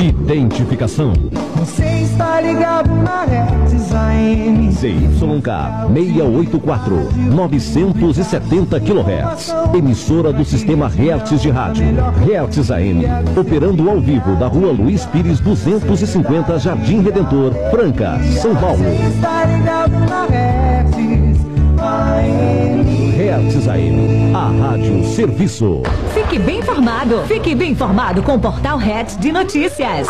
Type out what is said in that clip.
Identificação. Você está ligado na Hertz AM. ZYK 684, 970 kHz. Emissora do sistema Hertz de rádio. Hertz AM. Operando ao vivo da rua Luiz Pires 250, Jardim Redentor, Franca, São Paulo. Você está ligado na Hertz AM. Hertz AM, a rádio serviço. Fique bem informado com o portal Hertz de Notícias.